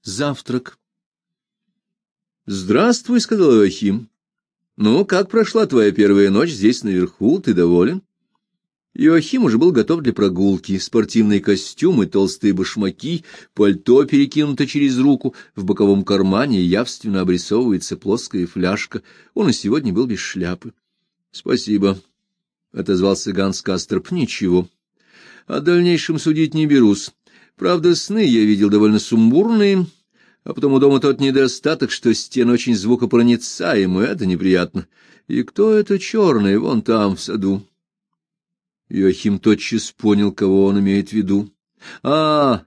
Завтрак. «Здравствуй», — сказал Иоахим. «Ну, как прошла твоя первая ночь здесь наверху? Ты доволен?» Иоахим уже был готов для прогулки. Спортивный костюм и толстые башмаки, пальто перекинуто через руку, в боковом кармане явственно обрисовывается плоская фляжка. Он и сегодня был без шляпы. «Спасибо», — отозвался Ганс Касторп. «Ничего. О дальнейшем судить не берусь. Правда, сны я видел довольно сумбурные, а потом у дома тот недостаток, что стены очень звукопроницаемые, это неприятно. И кто это черный вон там, в саду?» Иоахим тотчас понял, кого он имеет в виду. «А,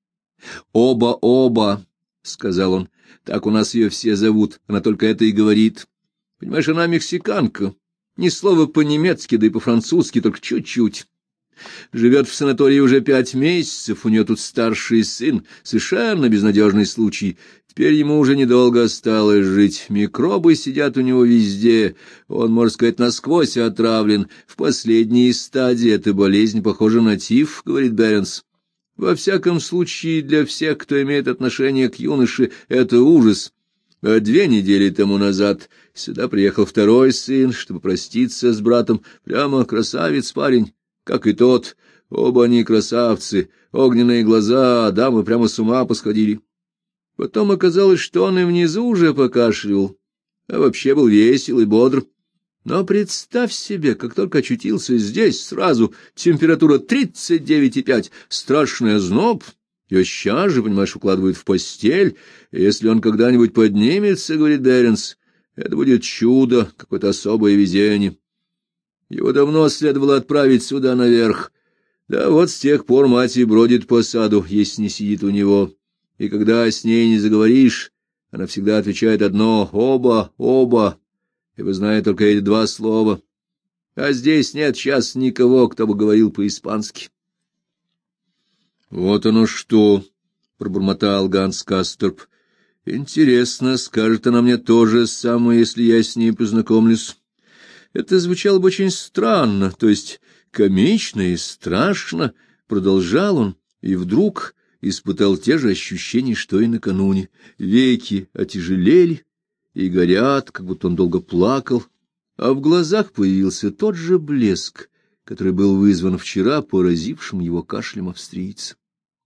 оба», — сказал он, — «так у нас ее все зовут, она только это и говорит. Понимаешь, она мексиканка, ни слова по-немецки, да и по-французски, только чуть-чуть. Живет в санатории уже 5 месяцев, у нее тут старший сын, совершенно безнадежный случай. Теперь ему уже недолго осталось жить. Микробы сидят у него везде, он, можно сказать, насквозь отравлен. В последней стадии эта болезнь похожа на тиф, говорит Беренс. Во всяком случае, для всех, кто имеет отношение к юноше, это ужас. А 2 недели тому назад сюда приехал второй сын, чтобы проститься с братом. Прямо красавец парень. Как и тот, оба они красавцы, огненные глаза, дамы прямо с ума посходили. Потом оказалось, что он и внизу уже покашливал, а вообще был весел и бодр. Но представь себе, как только очутился здесь, сразу температура 39,5, страшный озноб. Ее сейчас же, понимаешь, укладывают в постель, и если он когда-нибудь поднимется, говорит Беренс, это будет чудо, какое-то особое везение. Его давно следовало отправить сюда наверх. Да вот с тех пор мать и бродит по саду, если не сидит у него. И когда с ней не заговоришь, она всегда отвечает одно «оба», ибо знает только эти 2 слова. А здесь нет сейчас никого, кто бы говорил по-испански. — Вот оно что! — пробормотал Ганс Касторп. — Интересно, скажет она мне то же самое, если я с ней познакомлюсь. Это звучало бы очень странно, то есть комично и страшно, — продолжал он, и вдруг испытал те же ощущения, что и накануне. Веки отяжелели и горят, как будто он долго плакал, а в глазах появился тот же блеск, который был вызван вчера поразившим его кашлем австрийца.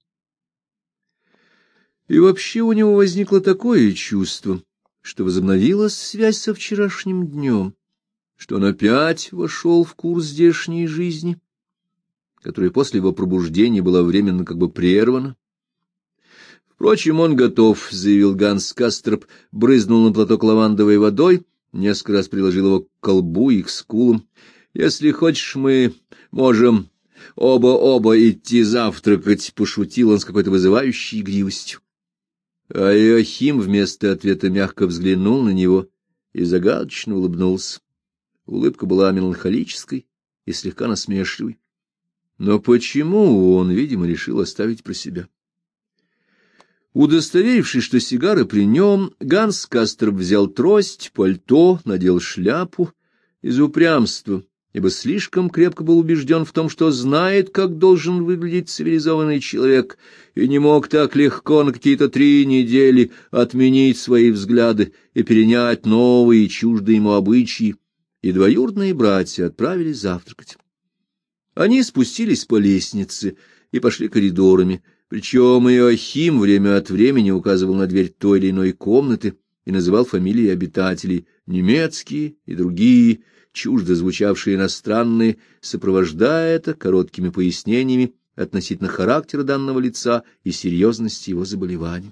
И вообще у него возникло такое чувство, что возобновилась связь со вчерашним днем, что он опять вошел в курс здешней жизни, которая после его пробуждения была временно как бы прервана. Впрочем, он готов, — заявил Ганс Касторп, брызнул на платок лавандовой водой, несколько раз приложил его к колбу и к скулам. — Если хочешь, мы можем оба идти завтракать, — пошутил он с какой-то вызывающей игривостью. А Иоахим вместо ответа мягко взглянул на него и загадочно улыбнулся. Улыбка была меланхолической и слегка насмешливой. Но почему он, видимо, решил оставить про себя? Удостоверившись, что сигары при нем, Ганс Касторп взял трость, пальто, надел шляпу из упрямства, ибо слишком крепко был убежден в том, что знает, как должен выглядеть цивилизованный человек, и не мог так легко на какие-то 3 недели отменить свои взгляды и перенять новые чуждые ему обычаи, и двоюродные братья отправились завтракать. Они спустились по лестнице и пошли коридорами, причем Иоахим время от времени указывал на дверь той или иной комнаты и называл фамилии обитателей, немецкие и другие, чуждо звучавшие иностранные, сопровождая это короткими пояснениями относительно характера данного лица и серьезности его заболевания.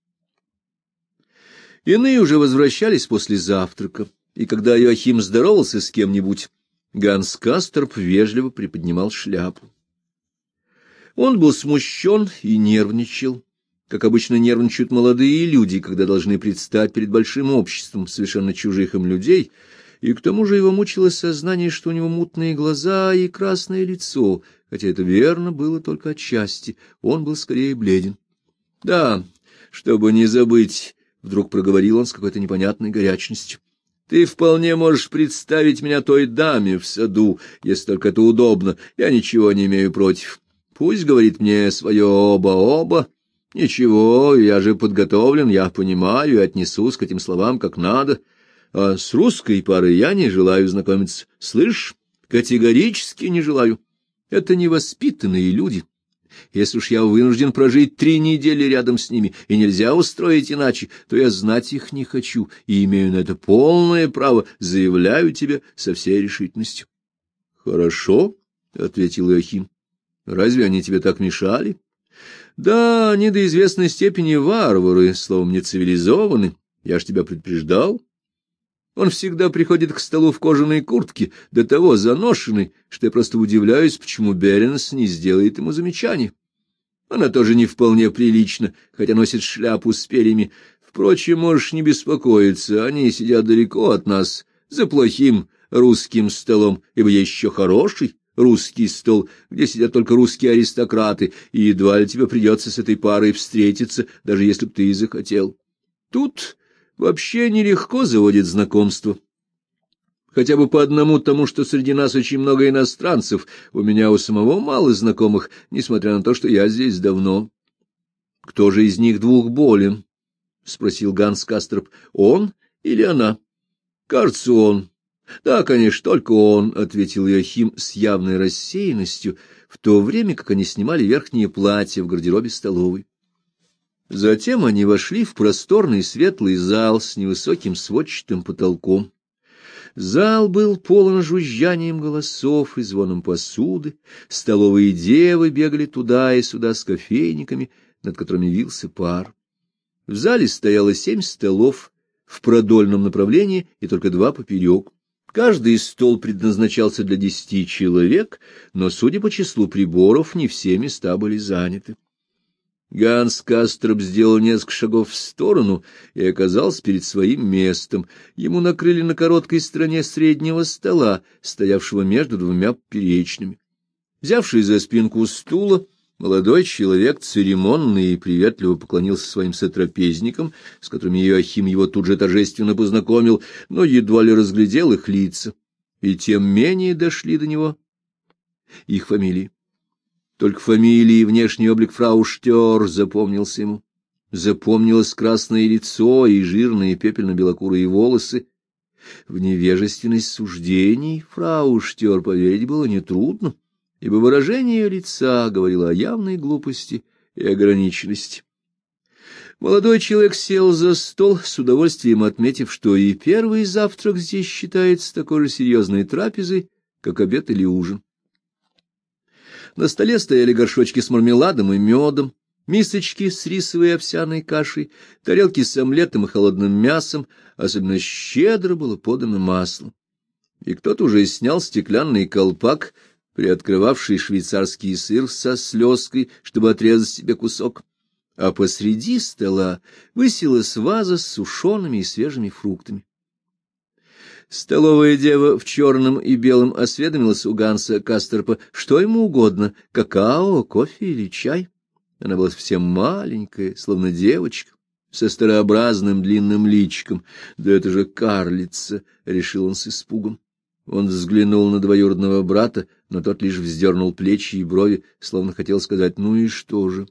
Иные уже возвращались после завтрака, и когда Иоахим здоровался с кем-нибудь, Ганс Касторп вежливо приподнимал шляпу. Он был смущен и нервничал, как обычно нервничают молодые люди, когда должны предстать перед большим обществом совершенно чужих им людей, и к тому же его мучило сознание, что у него мутные глаза и красное лицо, хотя это верно было только отчасти, он был скорее бледен. — Да, чтобы не забыть, — вдруг проговорил он с какой-то непонятной горячностью, — ты вполне можешь представить меня той даме в саду, если только это удобно, я ничего не имею против. Пусть говорит мне свое оба, — Ничего, я же подготовлен, я понимаю и отнесусь к этим словам как надо. А с русской парой я не желаю знакомиться. Слышь, категорически не желаю. Это невоспитанные люди. Если уж я вынужден прожить 3 недели рядом с ними, и нельзя устроить иначе, то я знать их не хочу, и имею на это полное право, заявляю тебе со всей решительностью. — Хорошо, — ответил Иоахим. — Разве они тебе так мешали? — Да, они до известной степени варвары, словом, не цивилизованы. Я ж тебя предупреждал. Он всегда приходит к столу в кожаной куртке, до того заношенной, что я просто удивляюсь, почему Беренс не сделает ему замечание. Она тоже не вполне прилична, хотя носит шляпу с перьями. Впрочем, можешь не беспокоиться, они сидят далеко от нас, за плохим русским столом, ибо есть еще хороший русский стол, где сидят только русские аристократы, и едва ли тебе придется с этой парой встретиться, даже если б ты и захотел. Тут вообще нелегко заводить знакомство. Хотя бы по одному тому, что среди нас очень много иностранцев, у меня у самого мало знакомых, несмотря на то, что я здесь давно. — Кто же из них двух болен? — спросил Ганс Касторп. — Он или она? — Кажется, он. — Да, конечно, только он, — ответил Иоахим с явной рассеянностью, в то время как они снимали верхние платья в гардеробе столовой. Затем они вошли в просторный светлый зал с невысоким сводчатым потолком. Зал был полон жужжанием голосов и звоном посуды, столовые девы бегали туда и сюда с кофейниками, над которыми вился пар. В зале стояло 7 столов в продольном направлении и только 2 поперек. Каждый стол предназначался для 10 человек, но, судя по числу приборов, не все места были заняты. Ганс Касторп сделал несколько шагов в сторону и оказался перед своим местом. Ему накрыли на короткой стороне среднего стола, стоявшего между 2 поперечными. Взявшись за спинку стула, молодой человек церемонно и приветливо поклонился своим сотрапезникам, с которыми Иоахим его тут же торжественно познакомил, но едва ли разглядел их лица, и тем менее дошли до него их фамилии. Только фамилия и внешний облик фрау Штёр запомнился ему. Запомнилось красное лицо и жирные пепельно-белокурые волосы. В невежественность суждений фрау Штёр поверить было нетрудно, ибо выражение ее лица говорило о явной глупости и ограниченности. Молодой человек сел за стол, с удовольствием отметив, что и первый завтрак здесь считается такой же серьезной трапезой, как обед или ужин. На столе стояли горшочки с мармеладом и медом, мисочки с рисовой и овсяной кашей, тарелки с омлетом и холодным мясом, особенно щедро было подано масло. И кто-то уже снял стеклянный колпак, приоткрывавший швейцарский сыр со слезкой, чтобы отрезать себе кусок, а посреди стола высилась ваза с сушеными и свежими фруктами. Столовая дева в черном и белом осведомилась у Ганса Касторпа, что ему угодно — какао, кофе или чай. Она была совсем маленькая, словно девочка, со старообразным длинным личиком. Да это же карлица, — решил он с испугом. Он взглянул на двоюродного брата, но тот лишь вздернул плечи и брови, словно хотел сказать: ну и что же?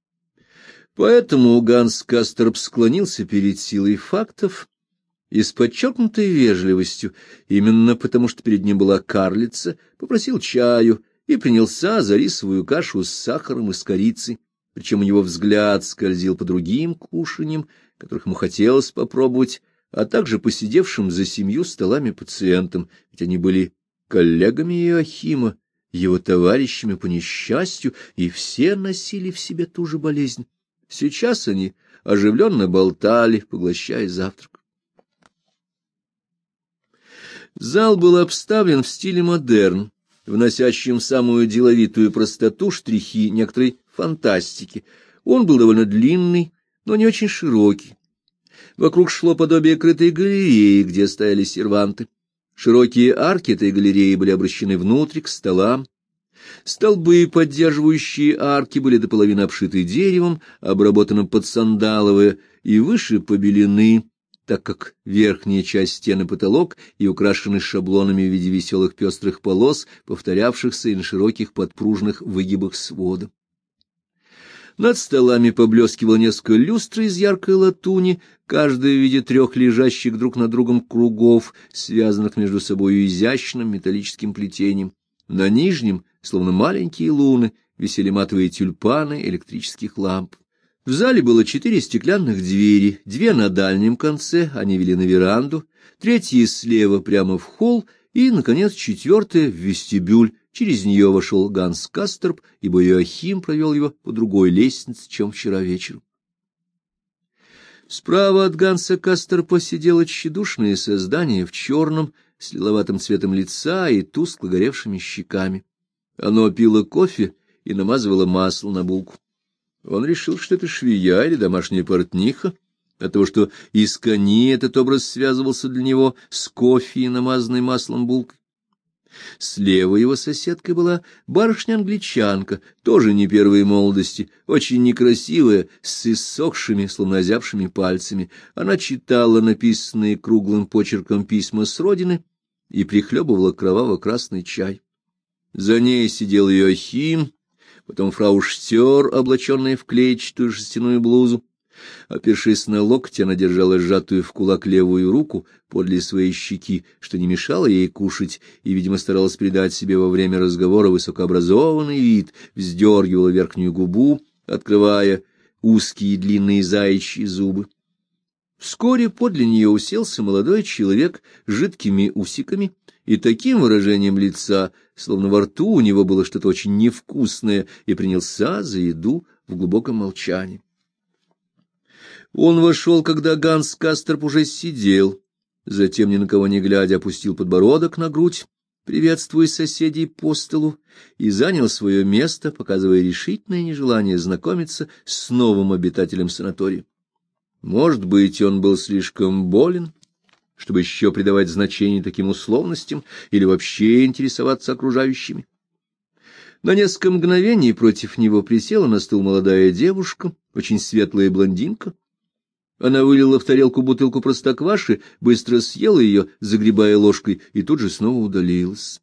Поэтому Ганс Касторп склонился перед силой фактов и с подчеркнутой вежливостью, именно потому что перед ним была карлица, попросил чаю и принялся за рисовую кашу с сахаром и с корицей, причем у него взгляд скользил по другим кушаньям, которых ему хотелось попробовать, а также по сидевшим за 7 столами пациентам, ведь они были коллегами Иоахима, его товарищами по несчастью, и все носили в себе ту же болезнь. Сейчас они оживленно болтали, поглощая завтрак. Зал был обставлен в стиле модерн, вносящим в самую деловитую простоту штрихи некоторой фантастики. Он был довольно длинный, но не очень широкий. Вокруг шло подобие крытой галереи, где стояли серванты. Широкие арки этой галереи были обращены внутрь, к столам. Столбы, поддерживающие арки, были до половины обшиты деревом, обработанным под сандаловое, и выше побелены, так как верхняя часть стены потолок и украшены шаблонами в виде веселых пестрых полос, повторявшихся и на широких подпружных выгибах свода. Над столами поблескивало несколько люстр из яркой латуни, каждая в виде 3 лежащих друг над другом кругов, связанных между собой изящным металлическим плетением. На нижнем, словно маленькие луны, висели матовые тюльпаны электрических ламп. В зале было 4 стеклянных двери, 2 на дальнем конце, они вели на веранду, 3 слева прямо в холл и, наконец, 4 в вестибюль. Через нее вошел Ганс Касторп, ибо Иоахим провел его по другой лестнице, чем вчера вечером. Справа от Ганса Касторпа сидело тщедушное создание в черном, с лиловатым цветом лица и тускло горевшими щеками. Оно пило кофе и намазывало масло на булку. Он решил, что это швея или домашняя портниха, от того, что из кони этот образ связывался для него с кофе и намазанной маслом булкой. Слева его соседкой была барышня-англичанка, тоже не первой молодости, очень некрасивая, с иссохшими, словно озябшими пальцами. Она читала написанные круглым почерком письма с родины и прихлебывала кроваво-красный чай. За ней сидел Иоахим, потом фрау Штёр, облаченная в клетчатую шерстяную блузу. Опершись на локоть, она держала сжатую в кулак левую руку подле своей щеки, что не мешало ей кушать, и, видимо, старалась придать себе во время разговора высокообразованный вид, вздергивала верхнюю губу, открывая узкие длинные заячьи зубы. Вскоре подле нее уселся молодой человек с жидкими усиками и таким выражением лица, словно во рту у него было что-то очень невкусное, и принялся за еду в глубоком молчании. Он вошел, когда Ганс Касторп уже сидел, затем, ни на кого не глядя, опустил подбородок на грудь, приветствуя соседей по столу, и занял свое место, показывая решительное нежелание знакомиться с новым обитателем санатория. Может быть, он был слишком болен, чтобы еще придавать значение таким условностям или вообще интересоваться окружающими. На несколько мгновений против него присела на стул молодая девушка, очень светлая блондинка. Она вылила в тарелку бутылку простокваши, быстро съела ее, загребая ложкой, и тут же снова удалилась.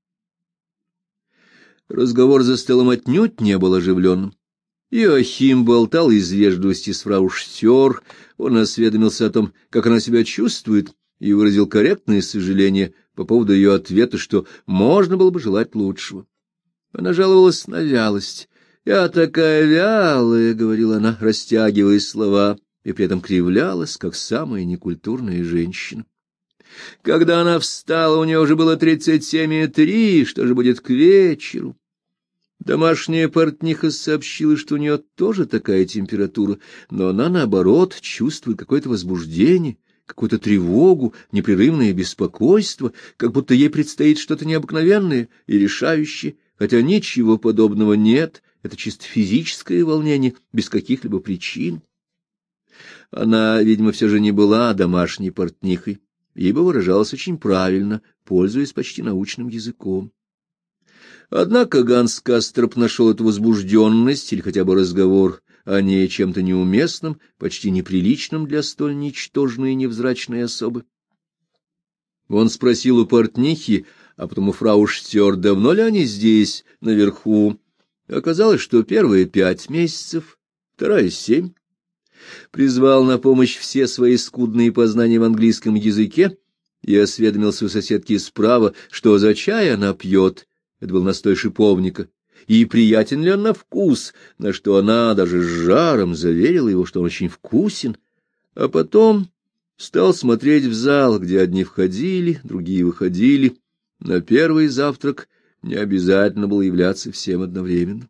Разговор за столом отнюдь не был оживленным. Иоахим болтал из вежливости с фрау Штёр, он осведомился о том, как она себя чувствует, и выразил корректное сожаление по поводу ее ответа, что можно было бы желать лучшего. Она жаловалась на вялость. «Я такая вялая», — говорила она, растягивая слова, и при этом кривлялась, как самая некультурная женщина. Когда она встала, у нее уже было 37,3, что же будет к вечеру? Домашняя портниха сообщила, что у нее тоже такая температура, но она, наоборот, чувствует какое-то возбуждение, какую-то тревогу, непрерывное беспокойство, как будто ей предстоит что-то необыкновенное и решающее, хотя ничего подобного нет, это чисто физическое волнение, без каких-либо причин. Она, видимо, все же не была домашней портнихой, ибо выражалась очень правильно, пользуясь почти научным языком. Однако Ганс Касторп нашел эту возбужденность или хотя бы разговор о ней чем-то неуместным, почти неприличным для столь ничтожной и невзрачной особы. Он спросил у портнихи, а потом у фрау Штёр, давно ли они здесь, наверху. Оказалось, что первые 5 месяцев, вторая 7. Призвал на помощь все свои скудные познания в английском языке и осведомился у соседки справа, что за чай она пьет, это был настой шиповника, и приятен ли он на вкус, на что она даже с жаром заверила его, что он очень вкусен, а потом стал смотреть в зал, где одни входили, другие выходили. На первый завтрак не обязательно было являться всем одновременно.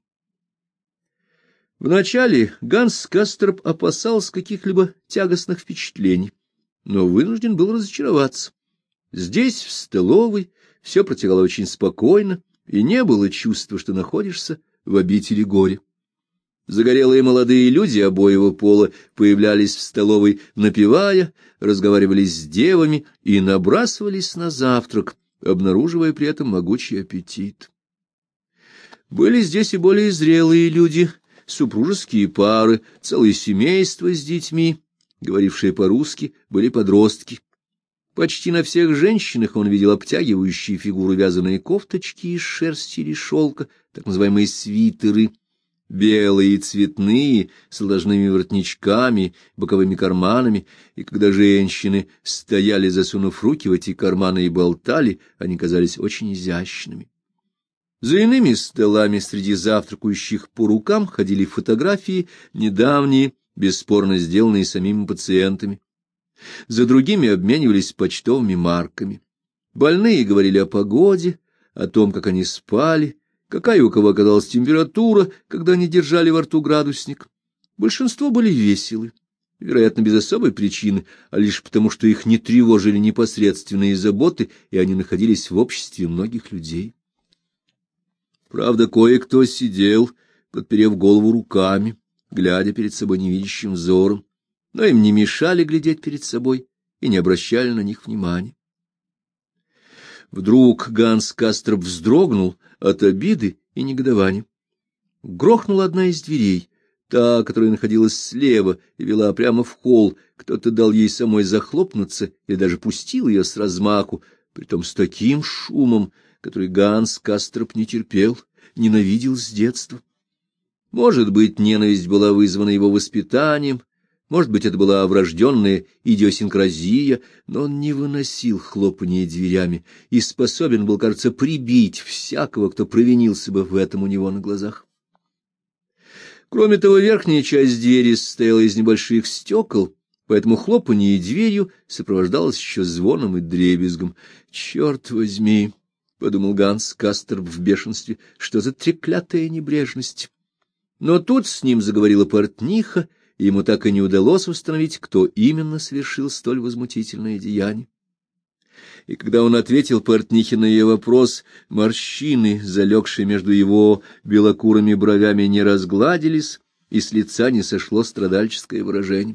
Вначале Ганс Касторп опасался каких-либо тягостных впечатлений, но вынужден был разочароваться. Здесь, в столовой, все протекало очень спокойно, и не было чувства, что находишься в обители горя. Загорелые молодые люди обоего пола появлялись в столовой, напевая, разговаривали с девами и набрасывались на завтрак, обнаруживая при этом могучий аппетит. Были здесь и более зрелые люди, супружеские пары, целые семейства с детьми, говорившие по-русски, были подростки. Почти на всех женщинах он видел обтягивающие фигуру вязаные кофточки из шерсти или шелка, так называемые свитеры. белые и цветные, с ложными воротничками, боковыми карманами, и когда женщины стояли, засунув руки в эти карманы и болтали, они казались очень изящными. За иными столами среди завтракающих по рукам ходили фотографии, недавние, бесспорно сделанные самими пациентами. За другими обменивались почтовыми марками. Больные говорили о погоде, о том, как они спали, какая у кого оказалась температура, когда они держали во рту градусник. Большинство были веселы, вероятно, без особой причины, а лишь потому, что их не тревожили непосредственные заботы, и они находились в обществе многих людей. Правда, кое-кто сидел, подперев голову руками, глядя перед собой невидящим взором, но им не мешали глядеть перед собой и не обращали на них внимания. Вдруг Ганс Касторп вздрогнул от обиды и негодования. Грохнула одна из дверей, та, которая находилась слева и вела прямо в холл. Кто-то дал ей самой захлопнуться или даже пустил ее с размаху, притом с таким шумом, который Ганс Касторп не терпел, ненавидел с детства. Может быть, ненависть была вызвана его воспитанием, может быть, это была врожденная идиосинкразия, но он не выносил хлопанья дверями и способен был, кажется, прибить всякого, кто провинился бы в этом у него на глазах. Кроме того, верхняя часть двери состояла из небольших стекол, поэтому хлопанье дверью сопровождалось еще звоном и дребезгом. «Черт возьми!» — подумал Ганс Касторп в бешенстве, — что за треклятая небрежность. Но тут с ним заговорила портниха, и ему так и не удалось установить, кто именно совершил столь возмутительное деяние. И когда он ответил портнихе на ее вопрос, морщины, залегшие между его белокурыми бровями, не разгладились, и с лица не сошло страдальческое выражение.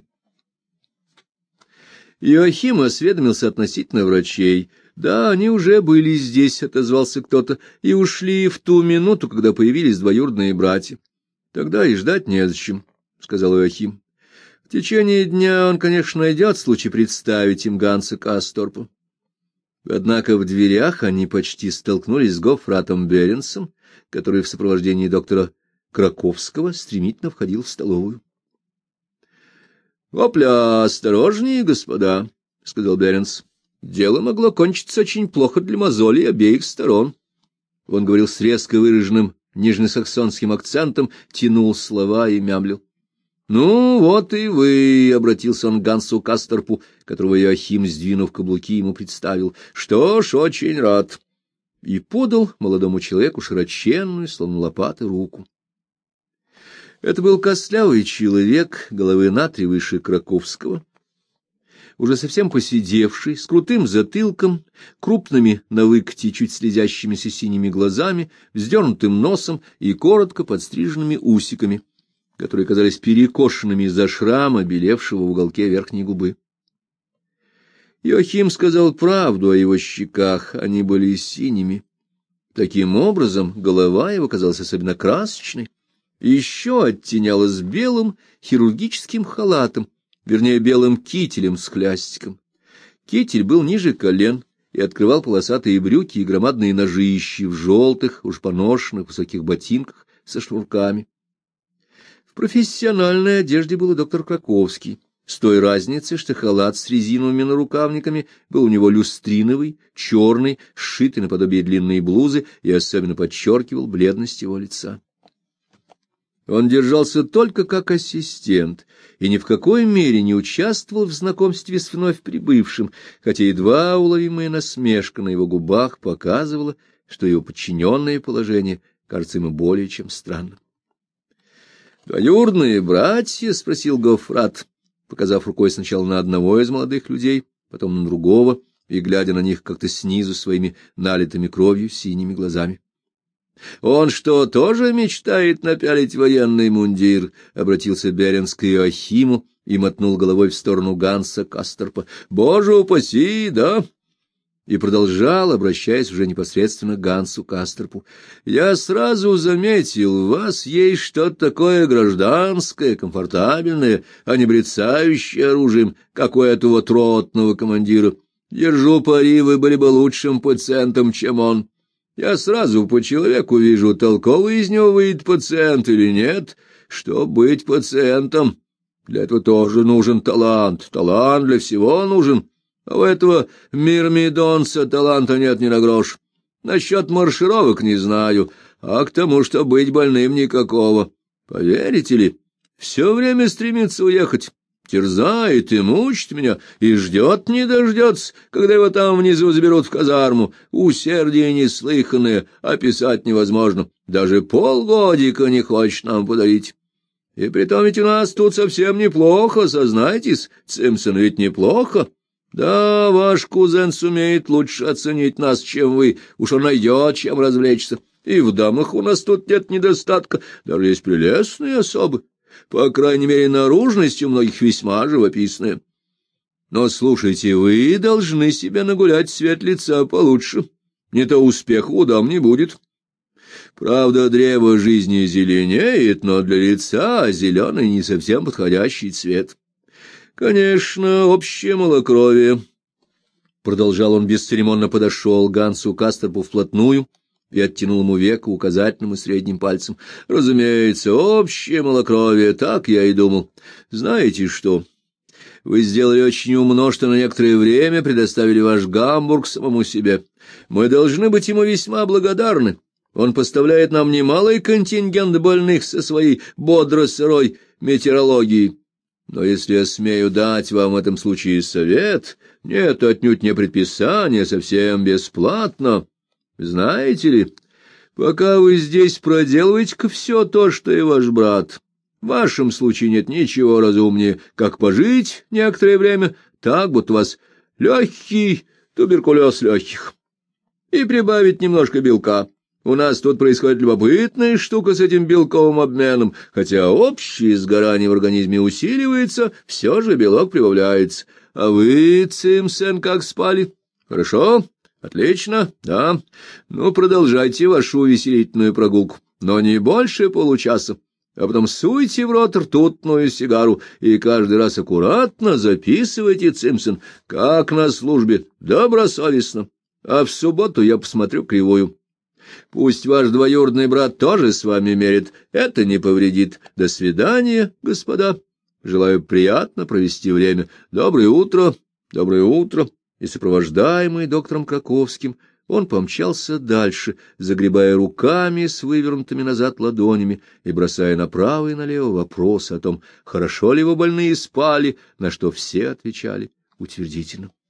Иоахим осведомился относительно врачей. «Да, они уже были здесь», — отозвался кто-то, — «и ушли в ту минуту, когда появились двоюродные братья». «Тогда и ждать незачем», — сказал Иоахим. «В течение дня он, конечно, найдет случай представить им Ганса Касторпа». Однако в дверях они почти столкнулись с гоффратом Беренсом, который в сопровождении доктора Краковского стремительно входил в столовую. «Опля, осторожнее, господа», — сказал Беренс. «Дело могло кончиться очень плохо для мозолей обеих сторон». Он говорил с резко выраженным нижнесаксонским акцентом, тянул слова и мямлил. «Ну, вот и вы», — обратился он к Гансу Касторпу, которого Иоахим, сдвинув каблуки, ему представил. «Что ж, очень рад». И подал молодому человеку широченную, словно лопаты, руку. Это был костлявый человек, головы на 3 выше Краковского, уже совсем посидевший, с крутым затылком, крупными на выкате чуть слезящимися синими глазами, вздернутым носом и коротко подстриженными усиками, которые казались перекошенными из-за шрама, белевшего в уголке верхней губы. Иоахим сказал правду о его щеках, они были синими. Таким образом, голова его казалась особенно красочной, и еще оттенялась белым хирургическим халатом, вернее, белым кителем с хлястиком. Китель был ниже колен и открывал полосатые брюки и громадные ножищи в желтых, уж поношенных высоких ботинках со шнурками. В профессиональной одежде был и доктор Краковский, с той разницей, что халат с резиновыми нарукавниками был у него люстриновый, черный, сшитый наподобие длинной блузы и особенно подчеркивал бледность его лица. Он держался только как ассистент и ни в какой мере не участвовал в знакомстве с вновь прибывшим, хотя едва уловимая насмешка на его губах показывала, что его подчиненное положение кажется ему более чем странным. «Двоюродные братья?» — спросил гоффрат, показав рукой сначала на одного из молодых людей, потом на другого, и глядя на них как-то снизу своими налитыми кровью синими глазами. «Он что, тоже мечтает напялить военный мундир?» — обратился Беренс к Иоахиму и мотнул головой в сторону Ганса Касторпа. «Боже упаси, да?» И продолжал, обращаясь уже непосредственно к Гансу Касторпу. «Я сразу заметил, у вас есть что-то такое гражданское, комфортабельное, а не брецающее оружием, как у этого тротного командира. Держу пари, вы были бы лучшим пациентом, чем он». Я сразу по человеку вижу, толковый из него выйдет пациент или нет. Чтоб быть пациентом, для этого тоже нужен талант. Талант для всего нужен. А у этого мирмидонца таланта нет ни на грош. Насчет маршировок не знаю, а к тому, что быть больным, никакого. Поверите ли, все время стремится уехать. Терзает и мучит меня, и ждет не дождется, когда его там внизу заберут в казарму. Усердие неслыханное, описать невозможно. Даже полгодика не хочет нам подарить. И притом ведь у нас тут совсем неплохо, сознайтесь, Симпсон, ведь неплохо. Да, ваш кузен сумеет лучше оценить нас, чем вы, уж он найдет, чем развлечься. И в дамах у нас тут нет недостатка, даже есть прелестные особы. По крайней мере, наружность у многих весьма живописная. Но, слушайте, вы должны себе нагулять цвет лица получше. Не то успеха у дам не будет. Правда, древо жизни зеленеет, но для лица зеленый не совсем подходящий цвет. Конечно, общее малокровие. Продолжал он бесцеремонно, подошел к Гансу Кастерпу вплотную и оттянул ему веко указательным и средним пальцем. Разумеется, общее малокровие, так я и думал. Знаете что? Вы сделали очень умно, что на некоторое время предоставили ваш Гамбург самому себе. Мы должны быть ему весьма благодарны. Он поставляет нам немалый контингент больных со своей бодро-сырой метеорологией. Но если я смею дать вам в этом случае совет, нет, отнюдь не предписание, совсем бесплатно. Знаете ли, пока вы здесь проделываете-ка все то, что и ваш брат, в вашем случае нет ничего разумнее, как пожить некоторое время, так будто у вас легкий туберкулез легких, и прибавить немножко белка. У нас тут происходит любопытная штука с этим белковым обменом, хотя общее сгорание в организме усиливается, все же белок прибавляется. А вы, Симпсон, как спали? Хорошо? Отлично, да. Ну, продолжайте вашу увеселительную прогулку, но не больше получаса. А потом суйте в рот ртутную сигару и каждый раз аккуратно записывайте, Симпсон, как на службе, добросовестно. А в субботу я посмотрю кривую. Пусть ваш двоюродный брат тоже с вами мерит, это не повредит. До свидания, господа. Желаю приятно провести время. Доброе утро, доброе утро. И сопровождаемый доктором Краковским, он помчался дальше, загребая руками с вывернутыми назад ладонями и бросая направо и налево вопросы о том, хорошо ли его больные спали, на что все отвечали утвердительно.